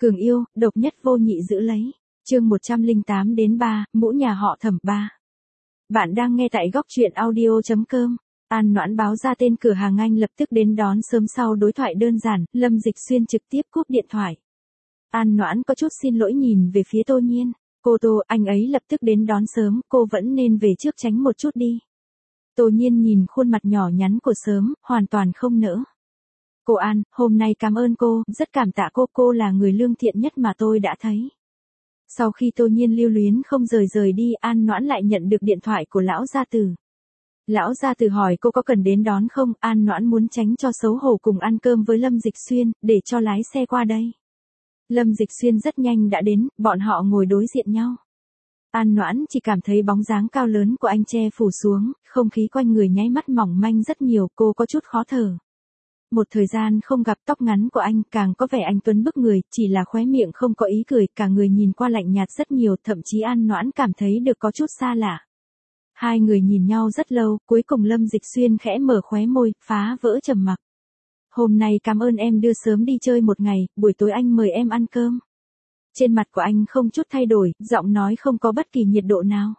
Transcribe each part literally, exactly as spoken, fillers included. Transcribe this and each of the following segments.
Cường yêu, độc nhất vô nhị giữ lấy. Chương một trăm lẻ tám đến ba, mũ nhà họ Thẩm ba. Bạn đang nghe tại góc truyện audio chấm com. An Noãn báo ra tên cửa hàng anh lập tức đến đón sớm sau đối thoại đơn giản, Lâm Dịch Xuyên trực tiếp cúp điện thoại. An Noãn có chút xin lỗi nhìn về phía Tô Nhiên. Cô Tô, anh ấy lập tức đến đón sớm, cô vẫn nên về trước tránh một chút đi. Tô Nhiên nhìn khuôn mặt nhỏ nhắn của sớm, hoàn toàn không nỡ. Cô An, hôm nay cảm ơn cô, rất cảm tạ cô, cô là người lương thiện nhất mà tôi đã thấy. Sau khi Tô Nhiên lưu luyến không rời rời đi, An Noãn lại nhận được điện thoại của lão gia tử. Lão gia tử hỏi cô có cần đến đón không, An Noãn muốn tránh cho xấu hổ cùng ăn cơm với Lâm Dịch Xuyên, để cho lái xe qua đây. Lâm Dịch Xuyên rất nhanh đã đến, bọn họ ngồi đối diện nhau. An Noãn chỉ cảm thấy bóng dáng cao lớn của anh che phủ xuống, không khí quanh người nháy mắt mỏng manh rất nhiều, cô có chút khó thở. Một thời gian không gặp, tóc ngắn của anh càng có vẻ anh tuấn bức người, chỉ là khóe miệng không có ý cười, cả người nhìn qua lạnh nhạt rất nhiều, thậm chí An Noãn cảm thấy được có chút xa lạ. Hai người nhìn nhau rất lâu, cuối cùng Lâm Dịch Xuyên khẽ mở khóe môi, phá vỡ trầm mặc. Hôm nay cảm ơn em đưa sớm đi chơi một ngày, buổi tối anh mời em ăn cơm. Trên mặt của anh không chút thay đổi, giọng nói không có bất kỳ nhiệt độ nào.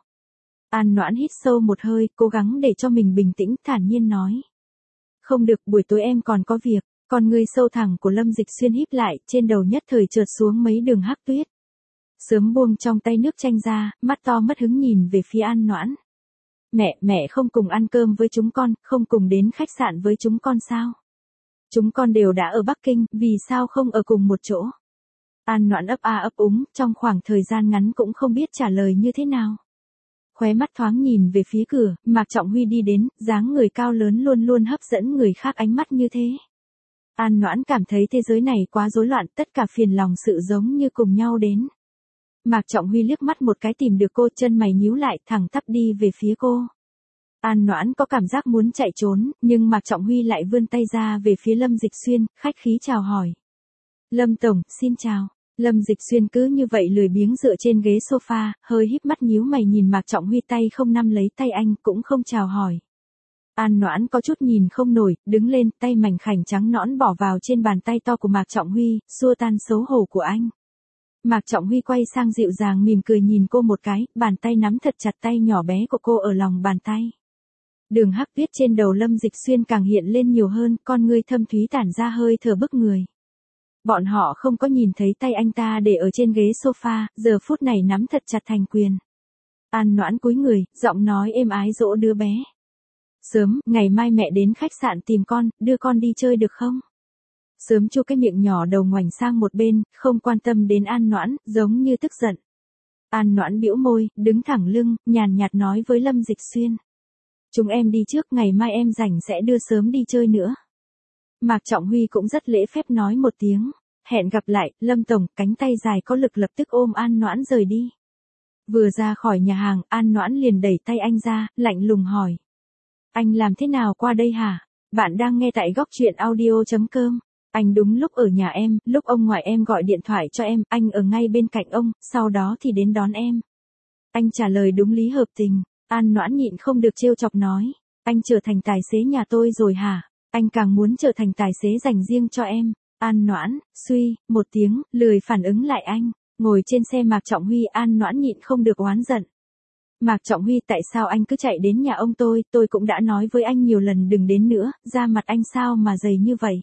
An Noãn hít sâu một hơi, cố gắng để cho mình bình tĩnh, thản nhiên nói. Không được, buổi tối em còn có việc. Con ngươi sâu thẳng của Lâm Dịch Xuyên híp lại, trên đầu nhất thời trượt xuống mấy đường hắc tuyết. Sớm buông trong tay nước chanh ra, mắt to mất hứng nhìn về phía An Noãn. Mẹ, mẹ không cùng ăn cơm với chúng con, không cùng đến khách sạn với chúng con sao? Chúng con đều đã ở Bắc Kinh, vì sao không ở cùng một chỗ? An Noãn ấp a ấp úng, trong khoảng thời gian ngắn cũng không biết trả lời như thế nào. Khóe mắt thoáng nhìn về phía cửa, Mạc Trọng Huy đi đến, dáng người cao lớn luôn luôn hấp dẫn người khác ánh mắt như thế. An Noãn cảm thấy thế giới này quá rối loạn, tất cả phiền lòng sự giống như cùng nhau đến. Mạc Trọng Huy liếc mắt một cái tìm được cô, chân mày nhíu lại, thẳng tắp đi về phía cô. An Noãn có cảm giác muốn chạy trốn, nhưng Mạc Trọng Huy lại vươn tay ra về phía Lâm Dịch Xuyên, khách khí chào hỏi. Lâm Tổng, xin chào. Lâm Dịch Xuyên cứ như vậy lười biếng dựa trên ghế sofa, hơi híp mắt nhíu mày nhìn Mạc Trọng Huy, tay không nắm lấy tay anh, cũng không chào hỏi. An Noãn có chút nhìn không nổi, đứng lên, tay mảnh khảnh trắng nõn bỏ vào trên bàn tay to của Mạc Trọng Huy, xua tan xấu hổ của anh. Mạc Trọng Huy quay sang dịu dàng mỉm cười nhìn cô một cái, bàn tay nắm thật chặt tay nhỏ bé của cô ở lòng bàn tay. Đường hắc tuyết trên đầu Lâm Dịch Xuyên càng hiện lên nhiều hơn, con ngươi thâm thúy tản ra hơi thở bức người. Bọn họ không có nhìn thấy tay anh ta để ở trên ghế sofa, giờ phút này nắm thật chặt thành quyền. An Noãn cúi người, giọng nói êm ái dỗ đứa bé. Sớm, ngày mai mẹ đến khách sạn tìm con, đưa con đi chơi được không? Sớm chu cái miệng nhỏ đầu ngoảnh sang một bên, không quan tâm đến An Noãn, giống như tức giận. An Noãn bĩu môi, đứng thẳng lưng, nhàn nhạt nói với Lâm Dịch Xuyên. Chúng em đi trước, ngày mai em rảnh sẽ đưa sớm đi chơi nữa. Mạc Trọng Huy cũng rất lễ phép nói một tiếng. Hẹn gặp lại, Lâm Tổng, cánh tay dài có lực lập tức ôm An Noãn rời đi. Vừa ra khỏi nhà hàng, An Noãn liền đẩy tay anh ra, lạnh lùng hỏi. Anh làm thế nào qua đây hả? Bạn đang nghe tại góc truyện audio chấm com. Anh đúng lúc ở nhà em, lúc ông ngoại em gọi điện thoại cho em, anh ở ngay bên cạnh ông, sau đó thì đến đón em. Anh trả lời đúng lý hợp tình. An Noãn nhịn không được trêu chọc nói. Anh trở thành tài xế nhà tôi rồi hả? Anh càng muốn trở thành tài xế dành riêng cho em. An Noãn, suy, một tiếng, lười phản ứng lại anh. Ngồi trên xe Mạc Trọng Huy, An Noãn nhịn không được oán giận. Mạc Trọng Huy, tại sao anh cứ chạy đến nhà ông tôi, tôi cũng đã nói với anh nhiều lần đừng đến nữa, da mặt anh sao mà dày như vậy.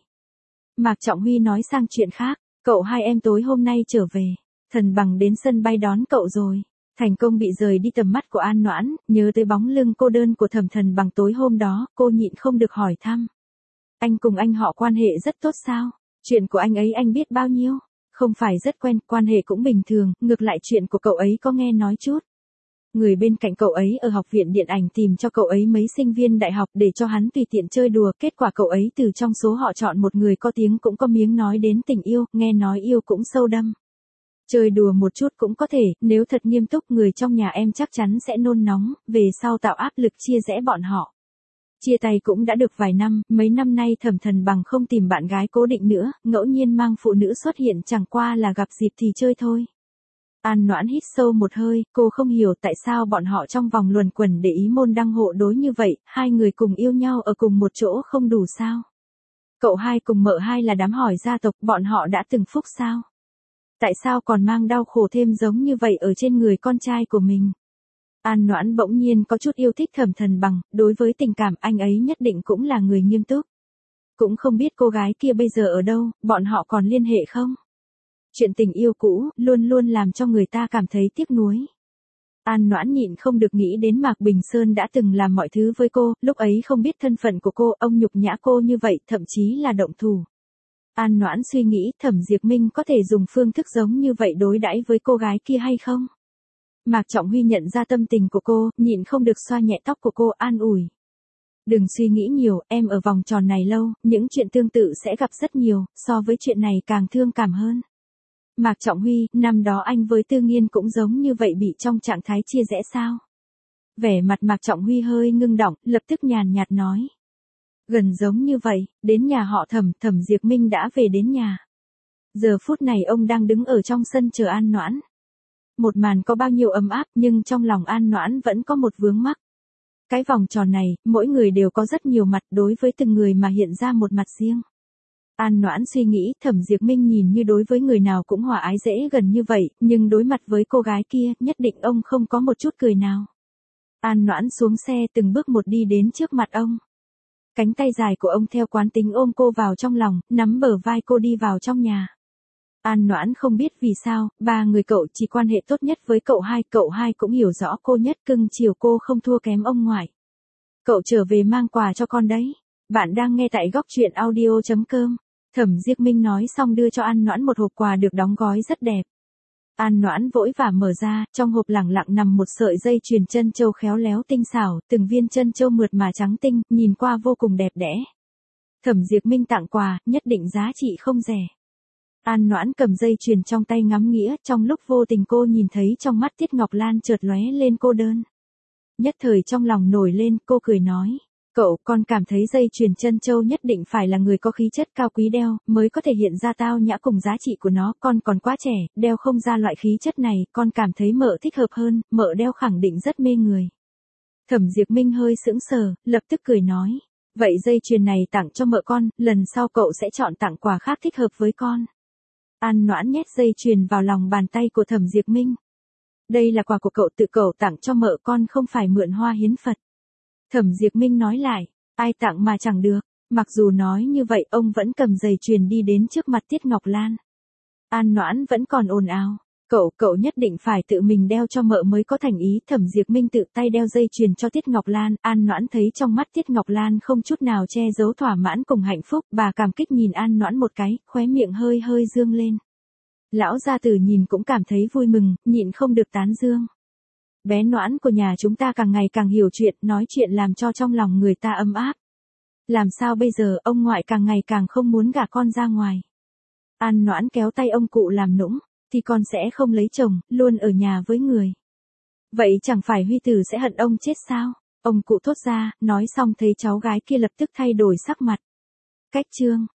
Mạc Trọng Huy nói sang chuyện khác, cậu hai em tối hôm nay trở về, Thần Bằng đến sân bay đón cậu rồi. Thành công bị rời đi tầm mắt của An Noãn, nhớ tới bóng lưng cô đơn của Thẩm Thần Bằng tối hôm đó, cô nhịn không được hỏi thăm. Anh cùng anh họ quan hệ rất tốt sao? Chuyện của anh ấy anh biết bao nhiêu? Không phải rất quen, quan hệ cũng bình thường, ngược lại chuyện của cậu ấy có nghe nói chút. Người bên cạnh cậu ấy ở học viện điện ảnh tìm cho cậu ấy mấy sinh viên đại học để cho hắn tùy tiện chơi đùa, kết quả cậu ấy từ trong số họ chọn một người có tiếng cũng có miếng nói đến tình yêu, nghe nói yêu cũng sâu đâm. Chơi đùa một chút cũng có thể, nếu thật nghiêm túc người trong nhà em chắc chắn sẽ nôn nóng, về sau tạo áp lực chia rẽ bọn họ. Chia tay cũng đã được vài năm, mấy năm nay Thẩm Thần Bằng không tìm bạn gái cố định nữa, ngẫu nhiên mang phụ nữ xuất hiện chẳng qua là gặp dịp thì chơi thôi. An Noãn hít sâu một hơi, cô không hiểu tại sao bọn họ trong vòng luẩn quẩn để ý môn đăng hộ đối như vậy, hai người cùng yêu nhau ở cùng một chỗ không đủ sao? Cậu hai cùng mợ hai là đám hỏi gia tộc, bọn họ đã từng phúc sao? Tại sao còn mang đau khổ thêm giống như vậy ở trên người con trai của mình? An Noãn bỗng nhiên có chút yêu thích Thẩm Thần Bằng, đối với tình cảm anh ấy nhất định cũng là người nghiêm túc. Cũng không biết cô gái kia bây giờ ở đâu, bọn họ còn liên hệ không? Chuyện tình yêu cũ, luôn luôn làm cho người ta cảm thấy tiếc nuối. An Noãn nhịn không được nghĩ đến Mạc Bình Sơn đã từng làm mọi thứ với cô, lúc ấy không biết thân phận của cô, ông nhục nhã cô như vậy, thậm chí là động thủ. An Noãn suy nghĩ Thẩm Diệp Minh có thể dùng phương thức giống như vậy đối đãi với cô gái kia hay không? Mạc Trọng Huy nhận ra tâm tình của cô, nhịn không được xoa nhẹ tóc của cô, an ủi. Đừng suy nghĩ nhiều, em ở vòng tròn này lâu, những chuyện tương tự sẽ gặp rất nhiều, so với chuyện này càng thương cảm hơn. Mạc Trọng Huy, năm đó anh với Tư Nghiên cũng giống như vậy bị trong trạng thái chia rẽ sao? Vẻ mặt Mạc Trọng Huy hơi ngưng đọng, lập tức nhàn nhạt nói. Gần giống như vậy, đến nhà họ Thẩm, Thẩm Diệp Minh đã về đến nhà. Giờ phút này ông đang đứng ở trong sân chờ An Noãn. Một màn có bao nhiêu ấm áp nhưng trong lòng An Noãn vẫn có một vướng mắc. Cái vòng tròn này, mỗi người đều có rất nhiều mặt đối với từng người mà hiện ra một mặt riêng. An Noãn suy nghĩ Thẩm Diệp Minh nhìn như đối với người nào cũng hòa ái dễ gần như vậy, nhưng đối mặt với cô gái kia nhất định ông không có một chút cười nào. An Noãn xuống xe từng bước một đi đến trước mặt ông. Cánh tay dài của ông theo quán tính ôm cô vào trong lòng, nắm bờ vai cô đi vào trong nhà. An Noãn không biết vì sao, ba người cậu chỉ quan hệ tốt nhất với cậu hai, cậu hai cũng hiểu rõ cô nhất cưng chiều cô không thua kém ông ngoại. Cậu trở về mang quà cho con đấy. Bạn đang nghe tại góc truyện audio chấm com. Thẩm Diệp Minh nói xong đưa cho An Noãn một hộp quà được đóng gói rất đẹp. An Noãn vội vã mở ra, trong hộp lẳng lặng nằm một sợi dây chuyền chân châu khéo léo tinh xảo, từng viên chân châu mượt mà trắng tinh, nhìn qua vô cùng đẹp đẽ. Thẩm Diệp Minh tặng quà, nhất định giá trị không rẻ. An Noãn cầm dây chuyền trong tay ngắm nghĩa, trong lúc vô tình cô nhìn thấy trong mắt Tiết Ngọc Lan chợt lóe lên cô đơn. Nhất thời trong lòng nổi lên, cô cười nói. Cậu, con cảm thấy dây chuyền chân châu nhất định phải là người có khí chất cao quý đeo, mới có thể hiện ra tao nhã cùng giá trị của nó, con còn quá trẻ, đeo không ra loại khí chất này, con cảm thấy mợ thích hợp hơn, mợ đeo khẳng định rất mê người. Thẩm Diệp Minh hơi sững sờ, lập tức cười nói, vậy dây chuyền này tặng cho mợ con, lần sau cậu sẽ chọn tặng quà khác thích hợp với con. An Noãn nhét dây chuyền vào lòng bàn tay của Thẩm Diệp Minh. Đây là quà của cậu tự cậu tặng cho mợ con không phải mượn hoa hiến Phật. Thẩm Diệp Minh nói lại, ai tặng mà chẳng được, mặc dù nói như vậy ông vẫn cầm giày chuyền đi đến trước mặt Tiết Ngọc Lan. An Noãn vẫn còn ồn ào, cậu, cậu nhất định phải tự mình đeo cho mợ mới có thành ý. Thẩm Diệp Minh tự tay đeo dây chuyền cho Tiết Ngọc Lan, An Noãn thấy trong mắt Tiết Ngọc Lan không chút nào che giấu thỏa mãn cùng hạnh phúc, bà cảm kích nhìn An Noãn một cái, khóe miệng hơi hơi dương lên. Lão gia tử nhìn cũng cảm thấy vui mừng, nhịn không được tán dương. Bé Noãn của nhà chúng ta càng ngày càng hiểu chuyện, nói chuyện làm cho trong lòng người ta ấm áp. Làm sao bây giờ, ông ngoại càng ngày càng không muốn gả con ra ngoài. An Noãn kéo tay ông cụ làm nũng, thì con sẽ không lấy chồng, luôn ở nhà với người. Vậy chẳng phải Huy Tử sẽ hận ông chết sao? Ông cụ thốt ra, nói xong thấy cháu gái kia lập tức thay đổi sắc mặt. Cách chương.